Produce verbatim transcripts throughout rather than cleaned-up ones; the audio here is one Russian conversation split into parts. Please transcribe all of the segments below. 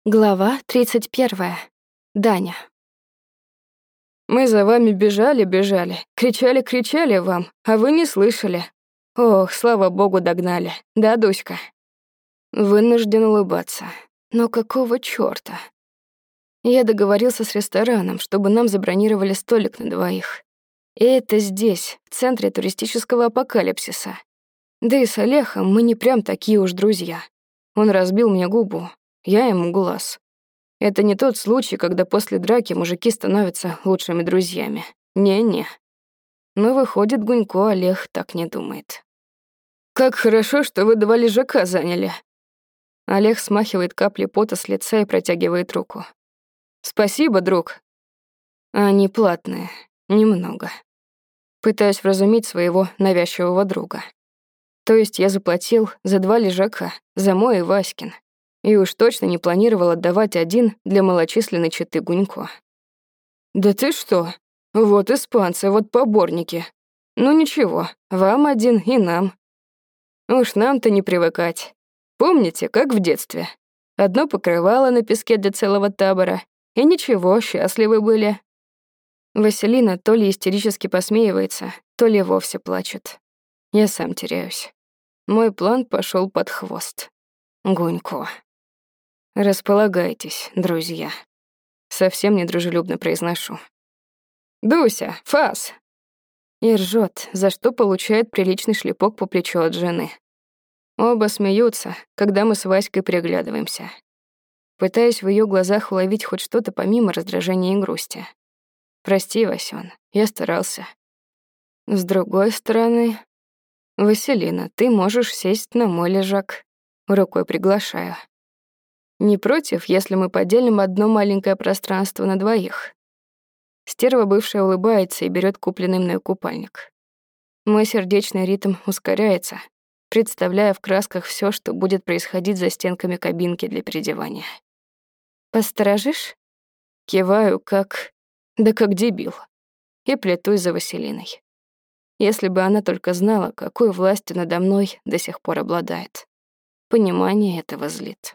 Глава тридцать первая. Даня. Мы за вами бежали, бежали, кричали, кричали вам, а вы не слышали. Ох, слава богу, догнали. Да, Дуська? Вынужден улыбаться. Но какого чёрта? Я договорился с рестораном, чтобы нам забронировали столик на двоих. И это здесь, в центре туристического апокалипсиса. Да и с Олехом мы не прям такие уж друзья. Он разбил мне губу, я ему глаз. Это не тот случай, когда после драки мужики становятся лучшими друзьями. Не-не. Но выходит, Гунько Олег так не думает. «Как хорошо, что вы два лежака заняли». Олег смахивает капли пота с лица и протягивает руку. «Спасибо, друг». Они платные. Немного. Пытаюсь вразумить своего навязчивого друга. То есть я заплатил за два лежака, за мой и Васькин. И уж точно не планировал отдавать один для малочисленной четы Гунько. «Да ты что? Вот испанцы, вот поборники. Ну ничего, вам один и нам. Уж нам-то не привыкать. Помните, как в детстве? Одно покрывало на песке для целого табора, и ничего, счастливы были». Василина то ли истерически посмеивается, то ли вовсе плачет. Я сам теряюсь. Мой план пошел под хвост. Гунько. «Располагайтесь, друзья». Совсем недружелюбно произношу. «Дуся, фас!» И ржёт, за что получает приличный шлепок по плечу от жены. Оба смеются, когда мы с Васькой переглядываемся. Пытаюсь в её глазах уловить хоть что-то помимо раздражения и грусти. «Прости, Васён, я старался». С другой стороны... «Василина, ты можешь сесть на мой лежак». Рукой приглашаю. Не против, если мы поделим одно маленькое пространство на двоих? Стерва бывшая улыбается и берет купленный мной купальник. Мой сердечный ритм ускоряется, представляя в красках все, что будет происходить за стенками кабинки для переодевания. «Посторожишь?» Киваю, как... да как дебил. И плетусь за Василиной. Если бы она только знала, какой властью надо мной до сих пор обладает. Понимание этого злит.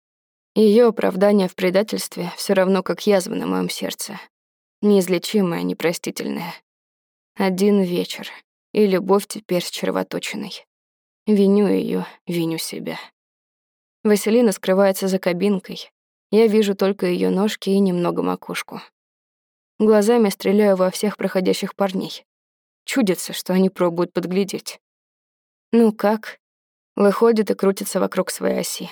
Её оправдание в предательстве всё равно как язва на моём сердце. Неизлечимая, непростительная. Один вечер, и любовь теперь с червоточиной. Виню её, виню себя. Василина скрывается за кабинкой. Я вижу только её ножки и немного макушку. Глазами стреляю во всех проходящих парней. Чудится, что они пробуют подглядеть. Ну как? Выходит и крутится вокруг своей оси.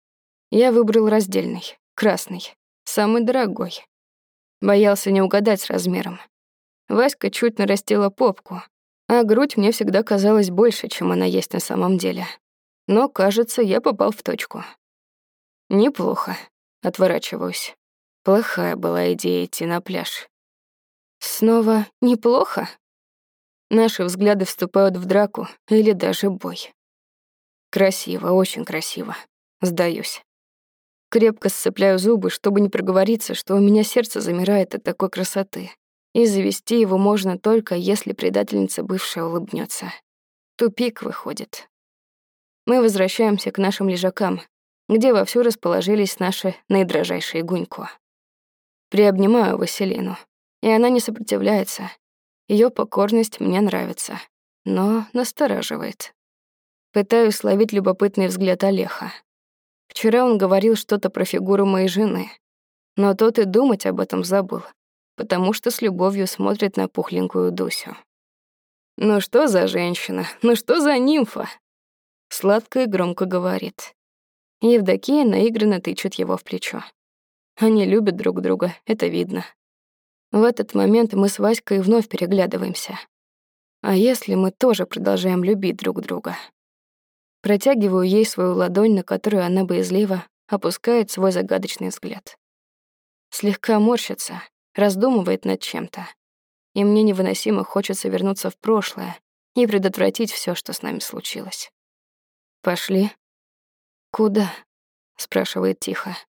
Я выбрал раздельный, красный, самый дорогой. Боялся не угадать с размером. Васька чуть нарастила попку, а грудь мне всегда казалась больше, чем она есть на самом деле. Но, кажется, я попал в точку. Неплохо. Отворачиваюсь. Плохая была идея идти на пляж. Снова неплохо? Наши взгляды вступают в драку или даже бой. Красиво, очень красиво. Сдаюсь. Крепко сцепляю зубы, чтобы не проговориться, что у меня сердце замирает от такой красоты. И завести его можно только, если предательница бывшая улыбнется. Тупик выходит. Мы возвращаемся к нашим лежакам, где вовсю расположились наши наидрожайшие Гунько. Приобнимаю Василину, и она не сопротивляется. Её покорность мне нравится, но настораживает. Пытаюсь словить любопытный взгляд Олега. Вчера он говорил что-то про фигуру моей жены, но тот и думать об этом забыл, потому что с любовью смотрит на пухленькую Дусю. «Ну что за женщина? Ну что за нимфа?» Сладко и громко говорит. Евдокия наигранно тычет его в плечо. Они любят друг друга, это видно. В этот момент мы с Васькой вновь переглядываемся. А если мы тоже продолжаем любить друг друга? Протягиваю ей свою ладонь, на которую она боязливо опускает свой загадочный взгляд. Слегка морщится, раздумывает над чем-то. И мне невыносимо хочется вернуться в прошлое и предотвратить всё, что с нами случилось. «Пошли». «Куда?» — спрашивает тихо.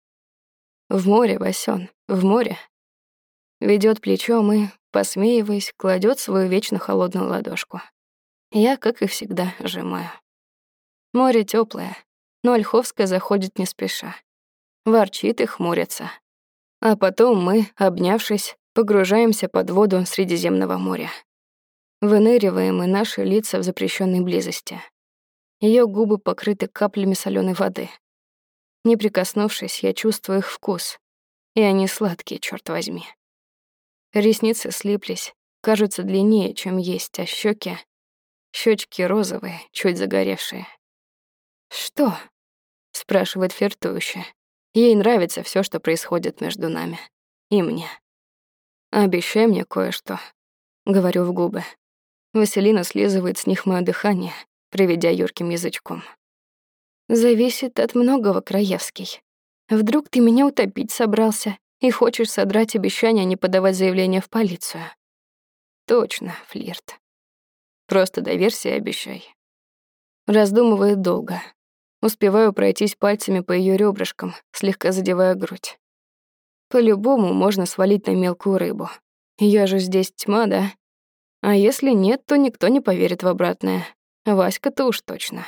«В море, Васён, в море». Ведёт плечом и, посмеиваясь, кладёт свою вечно холодную ладошку. Я, как и всегда, сжимаю. Море тёплое, но Ольховская заходит не спеша. ворчит и хмурится. А потом мы, обнявшись, погружаемся под воду Средиземного моря. Выныриваем, и наши лица в запрещенной близости. Ее губы покрыты каплями соленой воды. Не прикоснувшись, я чувствую их вкус, и они сладкие, черт возьми. Ресницы слиплись, кажутся длиннее, чем есть, а щеки, щечки розовые, чуть загоревшие. «Что?» — спрашивает флиртующе. Ей нравится все, что происходит между нами. И мне. «Обещай мне кое-что», — говорю в губы. Василина слизывает с них моё дыхание, приведя юрким язычком. «Зависит от многого, Краевский. Вдруг ты меня утопить собрался и хочешь содрать обещание не подавать заявление в полицию?» «Точно, флирт. Просто доверься и обещай». Раздумывает долго. Успеваю пройтись пальцами по ее ребрышкам, слегка задевая грудь. По-любому можно свалить на мелкую рыбу. Я же здесь тьма, да? А если нет, то никто не поверит в обратное. Васька-то уж точно.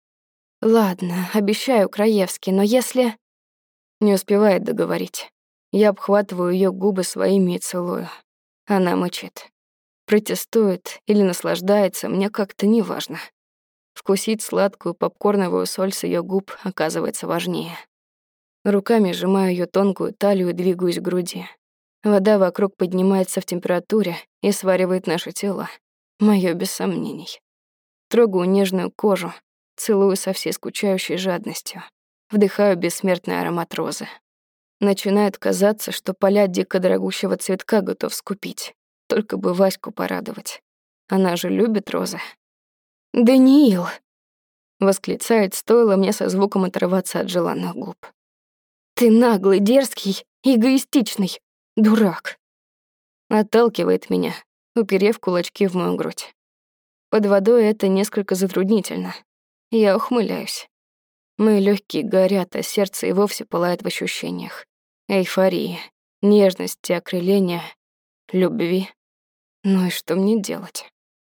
Ладно, обещаю, Краевский, но если... Не успевает договорить. Я обхватываю ее губы своими и целую. Она мычит. Протестует или наслаждается, мне как-то неважно. Вкусить сладкую попкорновую соль с ее губ оказывается важнее. Руками сжимаю ее тонкую талию и двигаюсь к груди. Вода вокруг поднимается в температуре и сваривает наши тела. Моё без сомнений. Трогаю нежную кожу, целую со всей скучающей жадностью. Вдыхаю бессмертный аромат розы. Начинает казаться, что поля дико дорогущего цветка готов скупить. Только бы Ваську порадовать. Она же любит розы. «Даниил!» — восклицает, стоило мне со звуком оторваться от желанных губ. «Ты наглый, дерзкий, эгоистичный дурак!» Отталкивает меня, уперев кулачки в мою грудь. Под водой это несколько затруднительно. Я ухмыляюсь. Мои легкие горят, а сердце и вовсе пылает в ощущениях. Эйфории, нежности, окрыления, любви. Ну и что мне делать?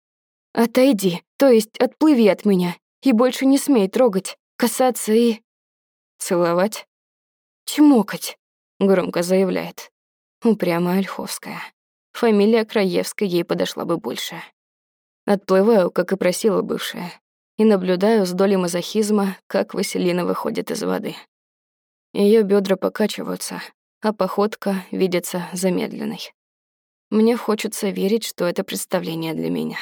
«Отойди, то есть отплыви от меня, и больше не смей трогать, касаться и...» «Целовать?» «Чмокать», — громко заявляет. Упрямая Ольховская. Фамилия Краевской ей подошла бы больше. Отплываю, как и просила бывшая, и наблюдаю с долей мазохизма, как Василина выходит из воды. Ее бедра покачиваются, а походка видится замедленной. Мне хочется верить, что это представление для меня.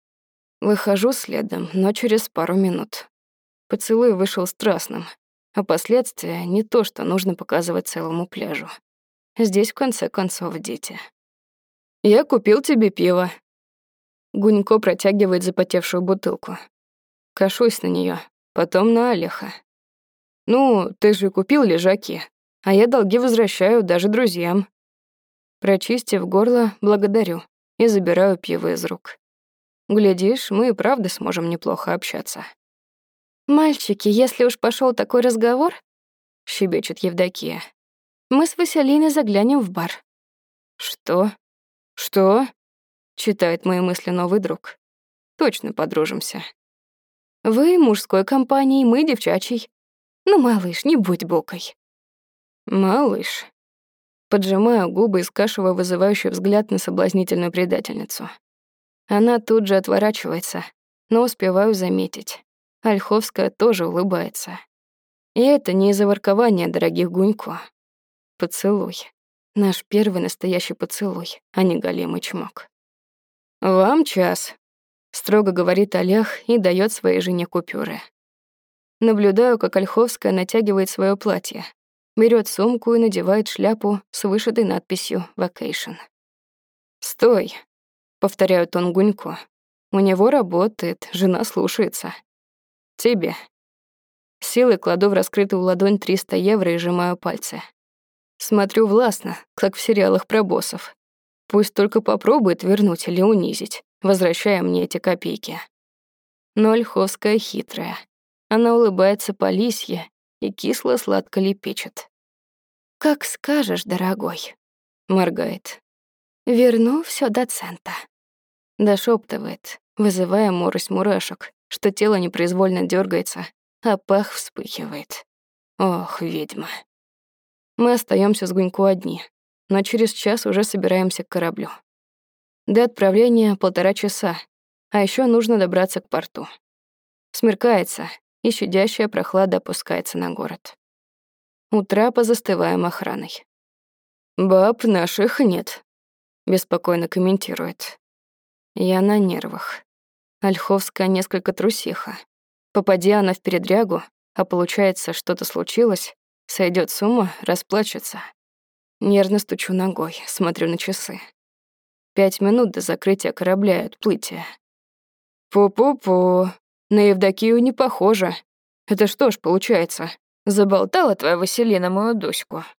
Выхожу следом, но через пару минут. Поцелуй вышел страстным, а последствия не то, что нужно показывать целому пляжу. Здесь, в конце концов, дети. «Я купил тебе пиво». Гунько протягивает запотевшую бутылку. Кашусь на нее, потом на Олеха. «Ну, ты же купил лежаки, а я долги возвращаю даже друзьям». Прочистив горло, благодарю и забираю пиво из рук. Глядишь, мы и правда сможем неплохо общаться. «Мальчики, если уж пошел такой разговор, — щебечет Евдокия, — мы с Василиной заглянем в бар». «Что? Что?» — читает мои мысли новый друг. «Точно подружимся». «Вы мужской компанией, мы девчачьей. Ну, малыш, не будь бокой». «Малыш». Поджимаю губы и скашиваю вызывающий взгляд на соблазнительную предательницу. Она тут же отворачивается, но успеваю заметить. Ольховская тоже улыбается. И это не из-за воркования дорогих Гунько. Поцелуй. Наш первый настоящий поцелуй, а не големый чмок. «Вам час», — строго говорит Олег и дает своей жене купюры. Наблюдаю, как Ольховская натягивает свое платье, берет сумку и надевает шляпу с вышитой надписью «Vacation». «Стой», — повторяет он Гунько. «У него работает, жена слушается. Тебе». Силой кладу в раскрытую ладонь триста евро и сжимаю пальцы. Смотрю властно, как в сериалах про боссов. Пусть только попробует вернуть или унизить, возвращая мне эти копейки. Но Ольховская хитрая. Она улыбается по лисье и кисло-сладко лепечет. «Как скажешь, дорогой», — моргает. «Верну все до цента», — дошептывает, вызывая морось мурашек, что тело непроизвольно дергается, а пах вспыхивает. Ох, ведьма. Мы остаемся с Гунько одни, но через час уже собираемся к кораблю. До отправления полтора часа, а еще нужно добраться к порту. Смеркается, и щадящая прохлада опускается на город. У трапа застываем охраной. «Баб наших нет», — беспокойно комментирует. Я на нервах. Ольховская несколько трусиха. Попади она в передрягу, а получается, что-то случилось, сойдет с ума, расплачется. Нервно стучу ногой, смотрю на часы. Пять минут до закрытия корабля и отплытия. Пу-пу-пу, на Евдокию не похоже. Это что ж получается, заболтала твоя Василина мою Дуську?